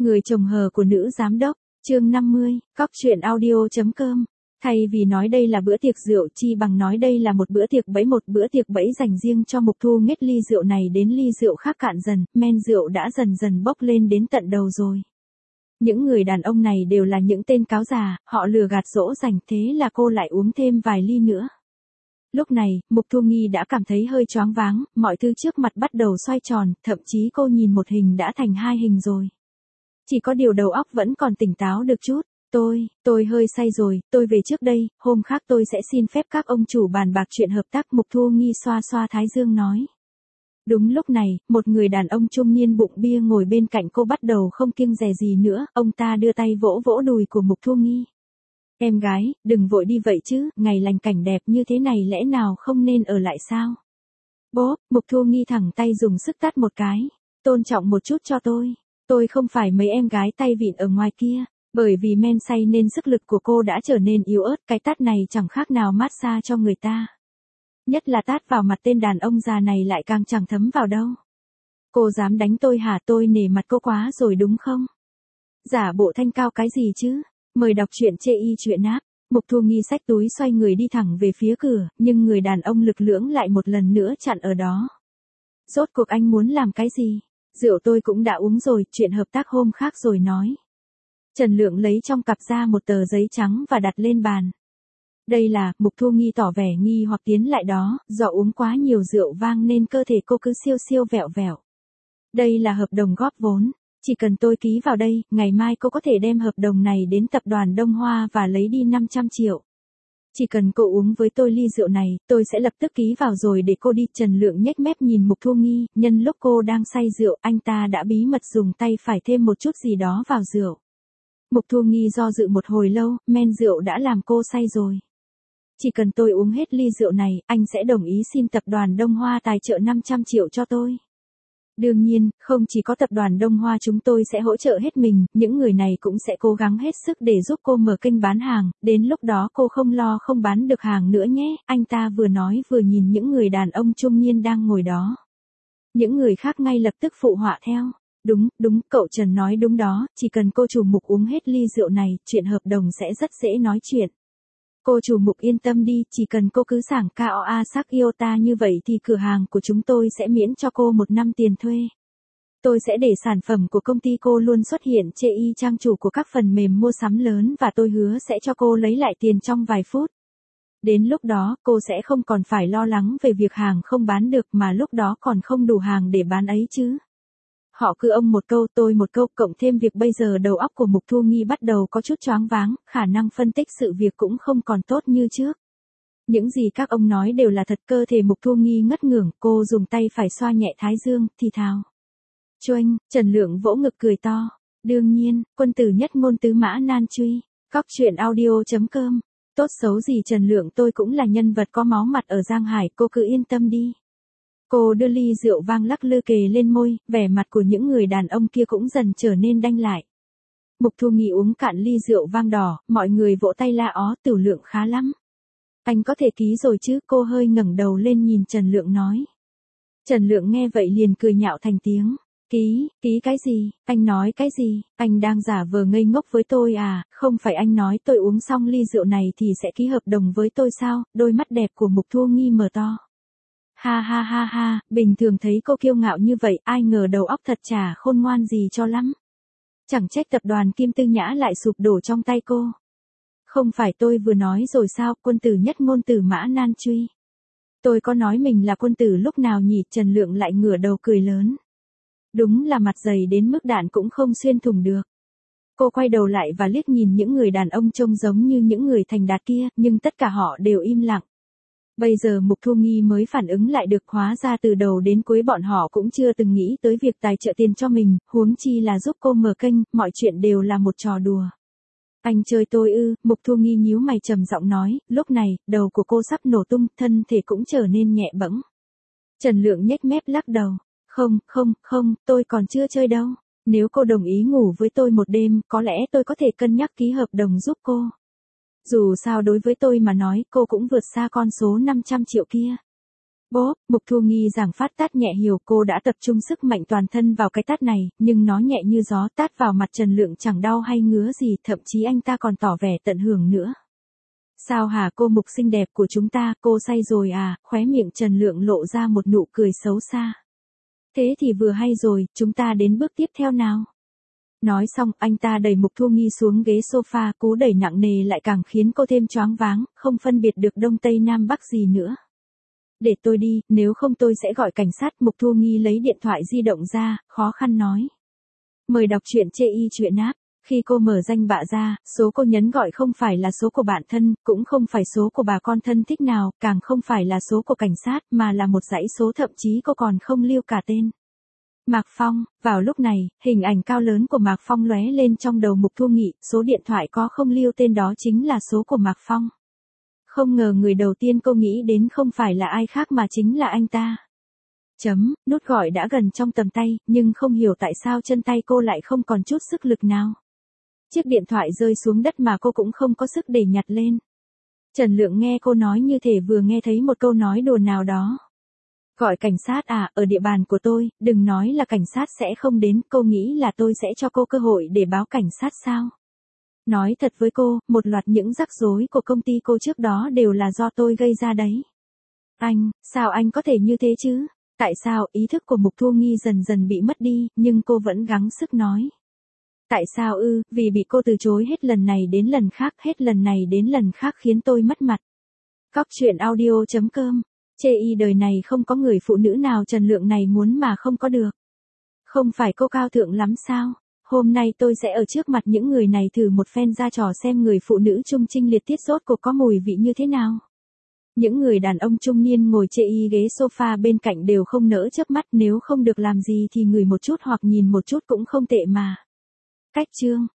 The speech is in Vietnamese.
Người chồng hờ của nữ giám đốc, chương 50, cóc truyện audio.com. Thay vì nói đây là bữa tiệc rượu chi bằng nói đây là một bữa tiệc bẫy dành riêng cho Mục Thu Nghết. Ly rượu này đến ly rượu khác cạn dần, men rượu đã dần dần bốc lên đến tận đầu rồi. Những người đàn ông này đều là những tên cáo già, họ lừa gạt dỗ dành, thế là cô lại uống thêm vài ly nữa. Lúc này, Mục Thu Nghi đã cảm thấy hơi choáng váng, mọi thứ trước mặt bắt đầu xoay tròn, thậm chí cô nhìn một hình đã thành hai hình rồi. Chỉ có điều đầu óc vẫn còn tỉnh táo được chút. Tôi hơi say rồi, tôi về trước đây, hôm khác tôi sẽ xin phép các ông chủ bàn bạc chuyện hợp tác. Mục Thu Nghi xoa xoa thái dương nói. Đúng lúc này, một người đàn ông trung niên bụng bia ngồi bên cạnh cô bắt đầu không kiêng dè gì nữa, ông ta đưa tay vỗ vỗ đùi của Mục Thu Nghi. Em gái, đừng vội đi vậy chứ, ngày lành cảnh đẹp như thế này lẽ nào không nên ở lại sao? Bố, Mục Thu Nghi thẳng tay dùng sức tát một cái. Tôn trọng một chút cho tôi không phải mấy em gái tay vịn ở ngoài kia. Bởi vì men say nên sức lực của cô đã trở nên yếu ớt, cái tát này chẳng khác nào massage cho người ta. Nhất là tát vào mặt tên đàn ông già này lại càng chẳng thấm vào đâu. Cô dám đánh tôi hả? Tôi nể mặt cô quá rồi đúng không? Giả bộ thanh cao cái gì chứ? Mời đọc truyện chê y truyện áp. Mục Thu Nghi xách túi xoay người đi thẳng về phía cửa, nhưng người đàn ông lực lưỡng lại một lần nữa chặn ở đó. Rốt cuộc anh muốn làm cái gì? Rượu tôi cũng đã uống rồi, chuyện hợp tác hôm khác rồi nói. Trần Lượng lấy trong cặp ra một tờ giấy trắng và đặt lên bàn. Đây là, Mục Thu Nghi tỏ vẻ nghi hoặc tiến lại đó, do uống quá nhiều rượu vang nên cơ thể cô cứ siêu siêu vẹo vẹo. Đây là hợp đồng góp vốn, chỉ cần tôi ký vào đây, ngày mai cô có thể đem hợp đồng này đến tập đoàn Đông Hoa và lấy đi 500 triệu. Chỉ cần cô uống với tôi ly rượu này, tôi sẽ lập tức ký vào rồi để cô đi. Trần Lượng nhếch mép nhìn Mục Thu Nghi, nhân lúc cô đang say rượu, anh ta đã bí mật dùng tay phải thêm một chút gì đó vào rượu. Mục Thu Nghi do dự một hồi lâu, men rượu đã làm cô say rồi. Chỉ cần tôi uống hết ly rượu này, anh sẽ đồng ý xin tập đoàn Đông Hoa tài trợ 500 triệu cho tôi. Đương nhiên, không chỉ có tập đoàn Đông Hoa chúng tôi sẽ hỗ trợ hết mình, những người này cũng sẽ cố gắng hết sức để giúp cô mở kênh bán hàng, đến lúc đó cô không lo không bán được hàng nữa nhé. Anh ta vừa nói vừa nhìn những người đàn ông trung niên đang ngồi đó. Những người khác ngay lập tức phụ họa theo. Đúng, cậu Trần nói đúng đó, chỉ cần cô chủ Mục uống hết ly rượu này, chuyện hợp đồng sẽ rất dễ nói chuyện. Cô chủ Mục yên tâm đi, chỉ cần cô cứ sảng KOA sắc yêu ta như vậy thì cửa hàng của chúng tôi sẽ miễn cho cô 1 năm tiền thuê. Tôi sẽ để sản phẩm của công ty cô luôn xuất hiện trên y trang chủ của các phần mềm mua sắm lớn và tôi hứa sẽ cho cô lấy lại tiền trong vài phút. Đến lúc đó, cô sẽ không còn phải lo lắng về việc hàng không bán được mà lúc đó còn không đủ hàng để bán ấy chứ. Họ cứ ông một câu tôi một câu, cộng thêm việc bây giờ đầu óc của Mục Thu Nghi bắt đầu có chút choáng váng, khả năng phân tích sự việc cũng không còn tốt như trước. Những gì các ông nói đều là thật. Cơ thể Mục Thu Nghi ngất ngưởng, cô dùng tay phải xoa nhẹ thái dương, thì thào. Choanh, Trần Lượng vỗ ngực cười to. Đương nhiên, quân tử nhất ngôn tứ mã nan truy, cóc truyện audio.com. Tốt xấu gì Trần Lượng tôi cũng là nhân vật có máu mặt ở Giang Hải, cô cứ yên tâm đi. Cô đưa ly rượu vang lắc lư kề lên môi, vẻ mặt của những người đàn ông kia cũng dần trở nên đanh lại. Mục Thu Nghi uống cạn ly rượu vang đỏ, mọi người vỗ tay la ó, Tiểu Lượng khá lắm. Anh có thể ký rồi chứ? Cô hơi ngẩng đầu lên nhìn Trần Lượng nói. Trần Lượng nghe vậy liền cười nhạo thành tiếng. Ký cái gì? Anh nói cái gì? Anh đang giả vờ ngây ngốc với tôi à? Không phải anh nói tôi uống xong ly rượu này thì sẽ ký hợp đồng với tôi sao? Đôi mắt đẹp của Mục Thu Nghi mở to. Ha, bình thường thấy cô kiêu ngạo như vậy, ai ngờ đầu óc thật chả khôn ngoan gì cho lắm. Chẳng trách tập đoàn Kim Tư Nhã lại sụp đổ trong tay cô. Không phải tôi vừa nói rồi sao, quân tử nhất ngôn từ mã nan truy. Tôi có nói mình là quân tử lúc nào nhỉ? Trần Lượng lại ngửa đầu cười lớn. Đúng là mặt dày đến mức đạn cũng không xuyên thủng được. Cô quay đầu lại và liếc nhìn những người đàn ông trông giống như những người thành đạt kia, nhưng tất cả họ đều im lặng. Bây giờ Mục Thu Nghi mới phản ứng lại được, hóa ra từ đầu đến cuối bọn họ cũng chưa từng nghĩ tới việc tài trợ tiền cho mình, huống chi là giúp cô mở kênh, mọi chuyện đều là một trò đùa. Anh chơi tôi ư? Mục Thu Nghi nhíu mày trầm giọng nói, lúc này, đầu của cô sắp nổ tung, thân thể cũng trở nên nhẹ bẫng. Trần Lượng nhếch mép lắc đầu, không, tôi còn chưa chơi đâu. Nếu cô đồng ý ngủ với tôi một đêm, có lẽ tôi có thể cân nhắc ký hợp đồng giúp cô. Dù sao đối với tôi mà nói, cô cũng vượt xa con số 500 triệu kia. Bốp, Mục Thu Nghi giảng phát tát nhẹ hiểu, cô đã tập trung sức mạnh toàn thân vào cái tát này, nhưng nó nhẹ như gió tát vào mặt Trần Lượng chẳng đau hay ngứa gì, thậm chí anh ta còn tỏ vẻ tận hưởng nữa. Sao hả cô Mục xinh đẹp của chúng ta, cô say rồi à, khóe miệng Trần Lượng lộ ra một nụ cười xấu xa. Thế thì vừa hay rồi, chúng ta đến bước tiếp theo nào. Nói xong, anh ta đẩy Mục Thu Nghi xuống ghế sofa, cú đẩy nặng nề lại càng khiến cô thêm choáng váng, không phân biệt được đông tây nam bắc gì nữa. Để tôi đi, nếu không tôi sẽ gọi cảnh sát. Mục Thu Nghi lấy điện thoại di động ra, khó khăn nói. Mời đọc truyện chê y truyện app. Khi cô mở danh bạ ra, số cô nhấn gọi không phải là số của bạn thân, cũng không phải số của bà con thân thích nào, càng không phải là số của cảnh sát, mà là một dãy số thậm chí cô còn không lưu cả tên. Mạc Phong, vào lúc này, hình ảnh cao lớn của Mạc Phong lóe lên trong đầu Mục Thu Nghị, số điện thoại có không lưu tên đó chính là số của Mạc Phong. Không ngờ người đầu tiên cô nghĩ đến không phải là ai khác mà chính là anh ta. Nút gọi đã gần trong tầm tay, nhưng không hiểu tại sao chân tay cô lại không còn chút sức lực nào. Chiếc điện thoại rơi xuống đất mà cô cũng không có sức để nhặt lên. Trần Lượng nghe cô nói như thể vừa nghe thấy một câu nói đùa nào đó. Gọi cảnh sát à, ở địa bàn của tôi, đừng nói là cảnh sát sẽ không đến, cô nghĩ là tôi sẽ cho cô cơ hội để báo cảnh sát sao? Nói thật với cô, một loạt những rắc rối của công ty cô trước đó đều là do tôi gây ra đấy. Anh, sao anh có thể như thế chứ? Tại sao? Ý thức của Mục Thu Nghi dần dần bị mất đi, nhưng cô vẫn gắng sức nói. Tại sao ư? Vì bị cô từ chối hết lần này đến lần khác, hết lần này đến lần khác khiến tôi mất mặt. Cóc truyện audio.com. Chê y đời này không có người phụ nữ nào Trần Lượng này muốn mà không có được. Không phải cô cao thượng lắm sao? Hôm nay tôi sẽ ở trước mặt những người này thử một phen ra trò xem người phụ nữ trung trinh liệt tiết rốt cuộc có mùi vị như thế nào. Những người đàn ông trung niên ngồi chê y ghế sofa bên cạnh đều không nỡ chớp mắt, nếu không được làm gì thì ngửi một chút hoặc nhìn một chút cũng không tệ mà. Cách chương